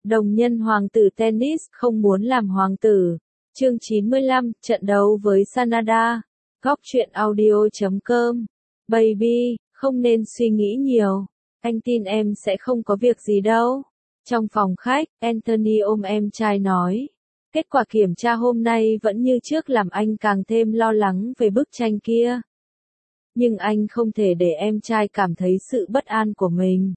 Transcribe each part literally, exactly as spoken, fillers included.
Đồng nhân hoàng tử tennis không muốn làm hoàng tử. Chương chín mươi lăm, trận đấu với Sanada. Góc truyện audio chấm com. Baby, không nên suy nghĩ nhiều. Anh tin em sẽ không có việc gì đâu. Trong phòng khách, Anthony ôm em trai nói. Kết quả kiểm tra hôm nay vẫn như trước làm anh càng thêm lo lắng về bức tranh kia. Nhưng anh không thể để em trai cảm thấy sự bất an của mình.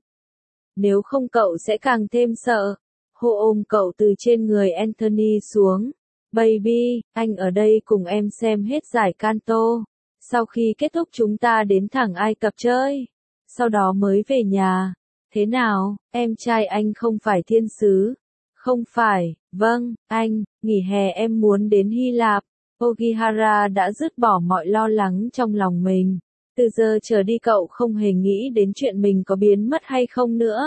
Nếu không cậu sẽ càng thêm sợ. Hô ôm cậu từ trên người Anthony xuống. Baby, anh ở đây cùng em xem hết giải Kanto. Sau khi kết thúc chúng ta đến thẳng Ai Cập chơi. Sau đó mới về nhà. Thế nào, em trai anh không phải thiên sứ? Không phải, vâng, anh, nghỉ hè em muốn đến Hy Lạp. Ogihara đã dứt bỏ mọi lo lắng trong lòng mình. Từ giờ trở đi cậu không hề nghĩ đến chuyện mình có biến mất hay không nữa.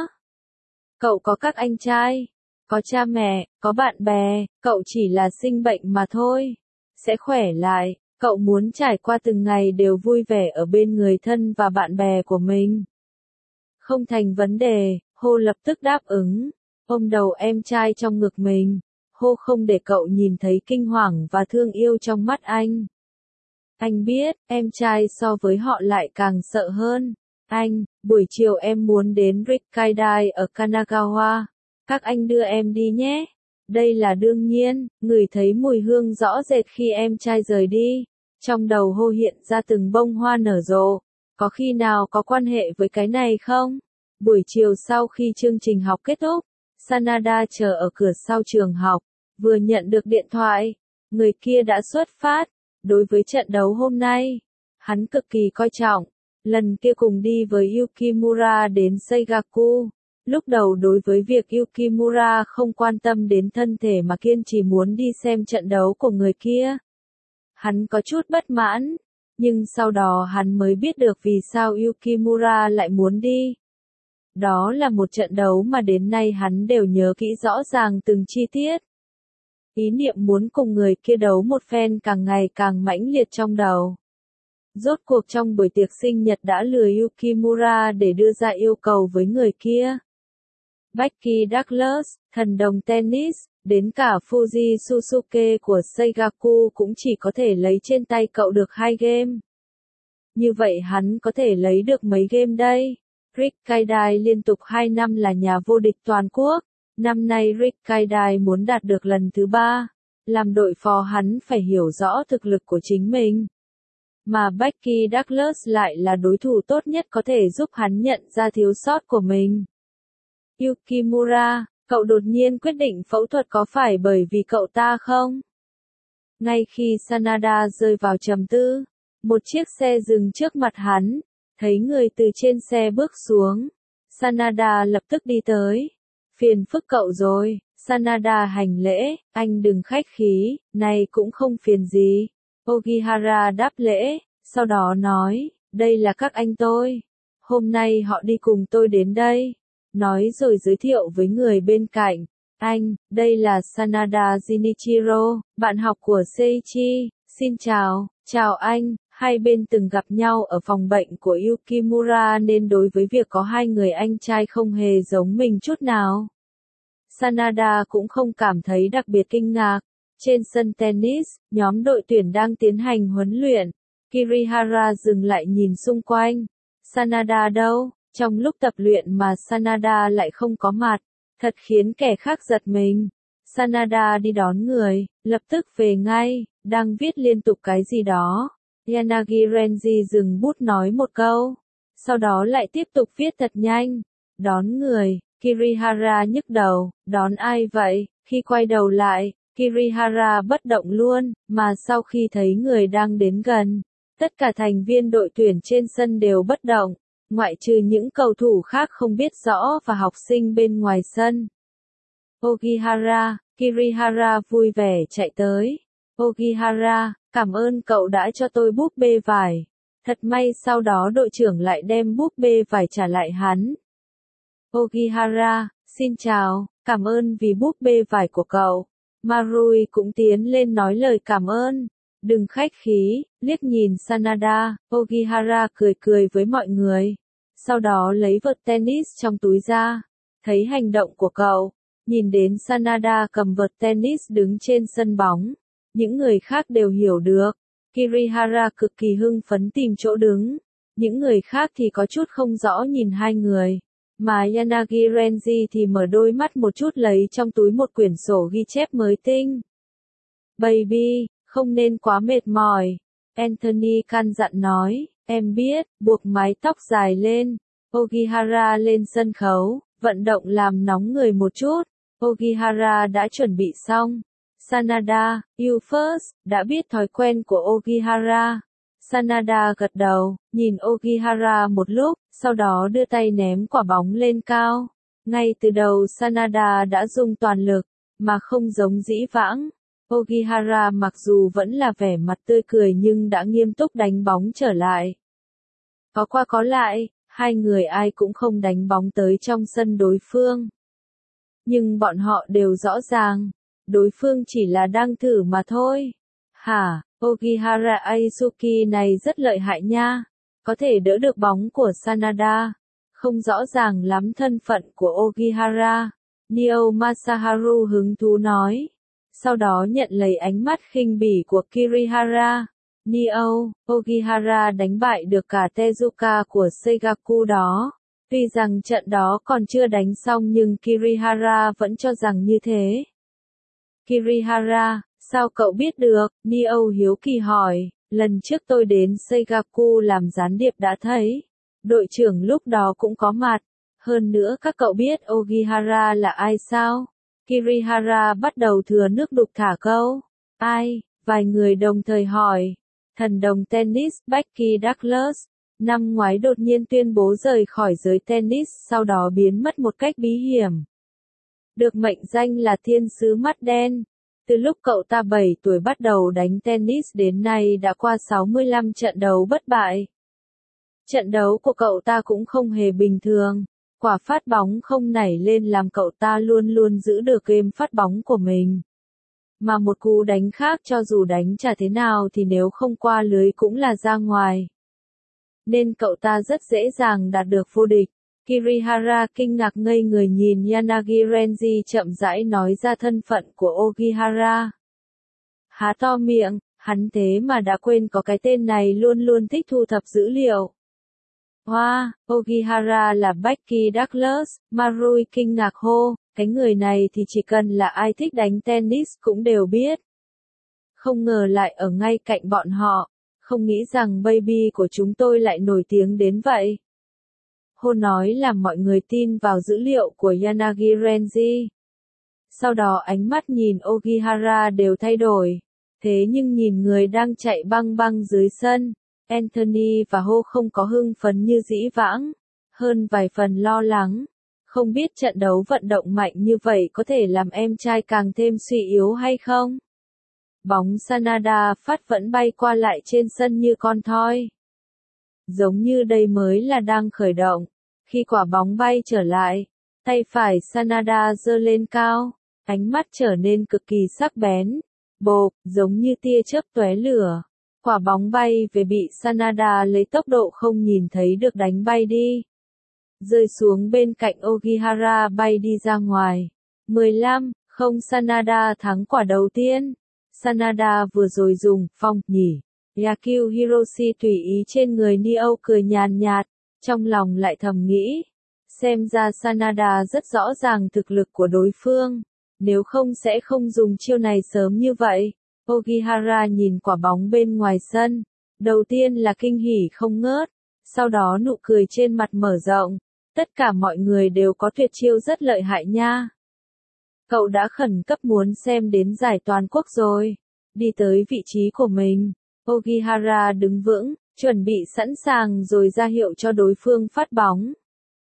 Cậu có các anh trai, có cha mẹ, có bạn bè, cậu chỉ là sinh bệnh mà thôi. Sẽ khỏe lại, cậu muốn trải qua từng ngày đều vui vẻ ở bên người thân và bạn bè của mình. Không thành vấn đề, Hô lập tức đáp ứng, ôm đầu em trai trong ngực mình. Hô không để cậu nhìn thấy kinh hoàng và thương yêu trong mắt anh. Anh biết, em trai so với họ lại càng sợ hơn. Anh, buổi chiều em muốn đến Rikkaidai ở Kanagawa. Các anh đưa em đi nhé. Đây là đương nhiên, ngửi thấy mùi hương rõ rệt khi em trai rời đi. Trong đầu Hô hiện ra từng bông hoa nở rộ. Có khi nào có quan hệ với cái này không? Buổi chiều sau khi chương trình học kết thúc, Sanada chờ ở cửa sau trường học. Vừa nhận được điện thoại, người kia đã xuất phát. Đối với trận đấu hôm nay, hắn cực kỳ coi trọng. Lần kia cùng đi với Yukimura đến Seigaku. Lúc đầu đối với việc Yukimura không quan tâm đến thân thể mà kiên trì muốn đi xem trận đấu của người kia, hắn có chút bất mãn, nhưng sau đó hắn mới biết được vì sao Yukimura lại muốn đi. Đó là một trận đấu mà đến nay hắn đều nhớ kỹ rõ ràng từng chi tiết. Ý niệm muốn cùng người kia đấu một phen càng ngày càng mãnh liệt trong đầu. Rốt cuộc trong buổi tiệc sinh nhật đã lừa Yukimura để đưa ra yêu cầu với người kia. Becky Douglas, thần đồng tennis, đến cả Fuji Suzuki của Seigaku cũng chỉ có thể lấy trên tay cậu được hai game. Như vậy hắn có thể lấy được mấy game đây? Rikkaidai liên tục hai năm là nhà vô địch toàn quốc. Năm nay Rikkaidai muốn đạt được lần thứ ba. Làm đội phó hắn phải hiểu rõ thực lực của chính mình. Mà Becky Douglas lại là đối thủ tốt nhất có thể giúp hắn nhận ra thiếu sót của mình. Yukimura, cậu đột nhiên quyết định phẫu thuật có phải bởi vì cậu ta không? Ngay khi Sanada rơi vào trầm tư, một chiếc xe dừng trước mặt hắn, thấy người từ trên xe bước xuống. Sanada lập tức đi tới. Phiền phức cậu rồi, Sanada hành lễ, anh đừng khách khí, này cũng không phiền gì. Ogihara đáp lễ, sau đó nói, đây là các anh tôi. Hôm nay họ đi cùng tôi đến đây. Nói rồi giới thiệu với người bên cạnh. Anh, đây là Sanada Jinichiro, bạn học của Seiichi. Xin chào, chào anh. Hai bên từng gặp nhau ở phòng bệnh của Yukimura nên đối với việc có hai người anh trai không hề giống mình chút nào. Sanada cũng không cảm thấy đặc biệt kinh ngạc. Trên sân tennis, nhóm đội tuyển đang tiến hành huấn luyện. Kirihara dừng lại nhìn xung quanh. Sanada đâu? Trong lúc tập luyện mà Sanada lại không có mặt. Thật khiến kẻ khác giật mình. Sanada đi đón người, lập tức về ngay, đang viết liên tục cái gì đó. Yanagi Renji dừng bút nói một câu. Sau đó lại tiếp tục viết thật nhanh. Đón người, Kirihara nhức đầu, đón ai vậy? Khi quay đầu lại, Kirihara bất động luôn, mà sau khi thấy người đang đến gần, tất cả thành viên đội tuyển trên sân đều bất động, ngoại trừ những cầu thủ khác không biết rõ và học sinh bên ngoài sân. Ogihara, Kirihara vui vẻ chạy tới. Ogihara, cảm ơn cậu đã cho tôi búp bê vải. Thật may sau đó đội trưởng lại đem búp bê vải trả lại hắn. Ogihara, xin chào, cảm ơn vì búp bê vải của cậu. Marui cũng tiến lên nói lời cảm ơn. Đừng khách khí, liếc nhìn Sanada, Ogihara cười cười với mọi người. Sau đó lấy vợt tennis trong túi ra. Thấy hành động của cậu, Nhìn đến Sanada cầm vợt tennis đứng trên sân bóng. Những người khác đều hiểu được. Kirihara cực kỳ hưng phấn tìm chỗ đứng. Những người khác thì có chút không rõ nhìn hai người. Mà Yanagi Renji thì mở đôi mắt một chút lấy trong túi một quyển sổ ghi chép mới tinh. Baby, không nên quá mệt mỏi. Anthony căn dặn nói, em biết, buộc mái tóc dài lên. Ogihara lên sân khấu, vận động làm nóng người một chút. Ogihara đã chuẩn bị xong. Sanada, you first, đã biết thói quen của Ogihara. Sanada gật đầu, nhìn Ogihara một lúc, sau đó đưa tay ném quả bóng lên cao. Ngay từ đầu Sanada đã dùng toàn lực, mà không giống dĩ vãng. Ogihara mặc dù vẫn là vẻ mặt tươi cười nhưng đã nghiêm túc đánh bóng trở lại. Có qua có lại, hai người ai cũng không đánh bóng tới trong sân đối phương. Nhưng bọn họ đều rõ ràng, đối phương chỉ là đang thử mà thôi. Hả, Ogihara Aisuki này rất lợi hại nha, có thể đỡ được bóng của Sanada. Không rõ ràng lắm thân phận của Ogihara. Neo Masaharu hứng thú nói. Sau đó nhận lấy ánh mắt khinh bỉ của Kirihara. Neo, Ogihara đánh bại được cả Tezuka của Seigaku đó. Tuy rằng trận đó còn chưa đánh xong nhưng Kirihara vẫn cho rằng như thế. Kirihara, sao cậu biết được? Neo hiếu kỳ hỏi, lần trước tôi đến Seigaku làm gián điệp đã thấy. Đội trưởng lúc đó cũng có mặt. Hơn nữa các cậu biết Ogihara là ai sao? Kirihara bắt đầu thừa nước đục thả câu. Ai? Vài người đồng thời hỏi. Thần đồng tennis Becky Douglas. Năm ngoái đột nhiên tuyên bố rời khỏi giới tennis, sau đó biến mất một cách bí hiểm. Được mệnh danh là thiên sứ mắt đen. Từ lúc cậu ta bảy tuổi bắt đầu đánh tennis đến nay đã qua sáu mươi lăm trận đấu bất bại. Trận đấu của cậu ta cũng không hề bình thường. Quả phát bóng không nảy lên làm cậu ta luôn luôn giữ được game phát bóng của mình. Mà một cú đánh khác cho dù đánh chả thế nào thì nếu không qua lưới cũng là ra ngoài. Nên cậu ta rất dễ dàng đạt được vô địch. Kirihara kinh ngạc ngây người nhìn Yanagi Renji chậm rãi nói ra thân phận của Ogihara. Há to miệng, hắn thế mà đã quên có cái tên này luôn luôn thích thu thập dữ liệu. Wow, Ogihara là Becky Douglas, Marui kinh ngạc hô, cái người này thì chỉ cần là ai thích đánh tennis cũng đều biết. Không ngờ lại ở ngay cạnh bọn họ, không nghĩ rằng baby của chúng tôi lại nổi tiếng đến vậy. Hô nói làm mọi người tin vào dữ liệu của Yanagi Renji. Sau đó ánh mắt nhìn Ogihara đều thay đổi. Thế nhưng nhìn người đang chạy băng băng dưới sân, Anthony và Ho không có hưng phấn như dĩ vãng, hơn vài phần lo lắng. Không biết trận đấu vận động mạnh như vậy có thể làm em trai càng thêm suy yếu hay không? Bóng Sanada phát vẫn bay qua lại trên sân như con thoi. Giống như đây mới là đang khởi động. Khi quả bóng bay trở lại, tay phải Sanada giơ lên cao, ánh mắt trở nên cực kỳ sắc bén. Bộp, giống như tia chớp tóe lửa. Quả bóng bay về bị Sanada lấy tốc độ không nhìn thấy được đánh bay đi. Rơi xuống bên cạnh Ogihara bay đi ra ngoài. mười lăm không Sanada thắng quả đầu tiên. Sanada vừa rồi dùng phong nhỉ. Yakyu Hiroshi tùy ý trên người Neo cười nhàn nhạt, trong lòng lại thầm nghĩ. Xem ra Sanada rất rõ ràng thực lực của đối phương. Nếu không sẽ không dùng chiêu này sớm như vậy. Ogihara nhìn quả bóng bên ngoài sân. Đầu tiên là kinh hỉ không ngớt. Sau đó nụ cười trên mặt mở rộng. Tất cả mọi người đều có tuyệt chiêu rất lợi hại nha. Cậu đã khẩn cấp muốn xem đến giải toàn quốc rồi. Đi tới vị trí của mình. Ogihara đứng vững, chuẩn bị sẵn sàng rồi ra hiệu cho đối phương phát bóng.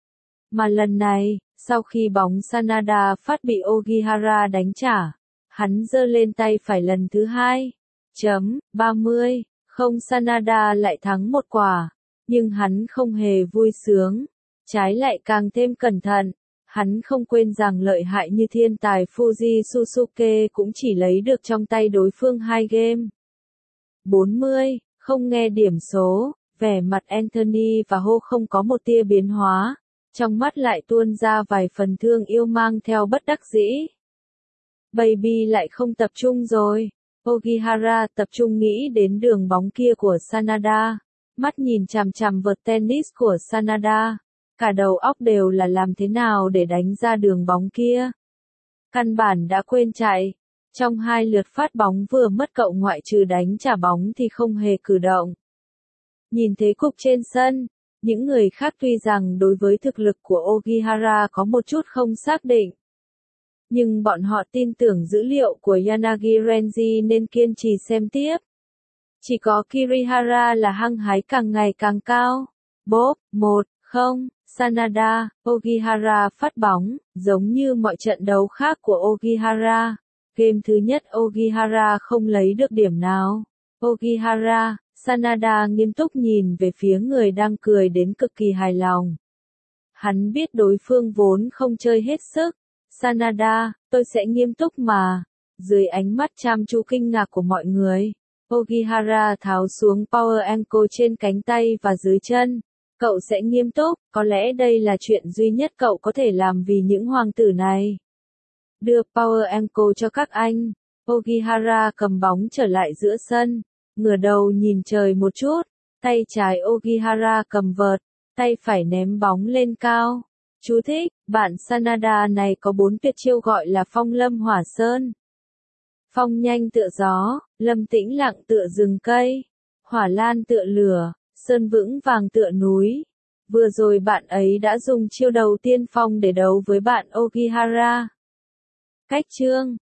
Mà lần này, sau khi bóng Sanada phát bị Ogihara đánh trả, hắn giơ lên tay phải lần thứ hai. Chấm, ba mươi, không Sanada lại thắng một quả. Nhưng hắn không hề vui sướng. Trái lại càng thêm cẩn thận. Hắn không quên rằng lợi hại như thiên tài Fuji Susuke cũng chỉ lấy được trong tay đối phương hai game. bốn mươi, không nghe điểm số, vẻ mặt Anthony và Ho không có một tia biến hóa. trong mắt lại tuôn ra vài phần thương yêu mang theo bất đắc dĩ. Baby lại không tập trung rồi. Ogihara tập trung nghĩ đến đường bóng kia của Sanada, mắt nhìn chằm chằm vợt tennis của Sanada, cả đầu óc đều là làm thế nào để đánh ra đường bóng kia. Căn bản đã quên chạy, trong hai lượt phát bóng vừa mất cậu ngoại trừ đánh trả bóng thì không hề cử động. Nhìn thế cục trên sân, những người khác tuy rằng đối với thực lực của Ogihara có một chút không xác định, nhưng bọn họ tin tưởng dữ liệu của Yanagi Renji nên kiên trì xem tiếp. Chỉ có Kirihara là hăng hái càng ngày càng cao. Bốp, một, không, Sanada, Ogihara phát bóng, giống như mọi trận đấu khác của Ogihara. Game thứ nhất Ogihara không lấy được điểm nào. Ogihara, Sanada nghiêm túc nhìn về phía người đang cười đến cực kỳ hài lòng. Hắn biết đối phương vốn không chơi hết sức. Sanada, tôi sẽ nghiêm túc mà. Dưới ánh mắt chăm chú kinh ngạc của mọi người, Ogihara tháo xuống Power Ankle trên cánh tay và dưới chân. Cậu sẽ nghiêm túc, có lẽ đây là chuyện duy nhất cậu có thể làm vì những hoàng tử này. Đưa Power Ankle cho các anh. Ogihara cầm bóng trở lại giữa sân, ngửa đầu nhìn trời một chút, tay trái Ogihara cầm vợt, tay phải ném bóng lên cao. Chú thích, bạn Sanada này có bốn tuyệt chiêu gọi là phong lâm hỏa sơn. Phong nhanh tựa gió, lâm tĩnh lặng tựa rừng cây, hỏa lan tựa lửa, sơn vững vàng tựa núi. Vừa rồi bạn ấy đã dùng chiêu đầu tiên phong để đấu với bạn Ogihara. Cách chương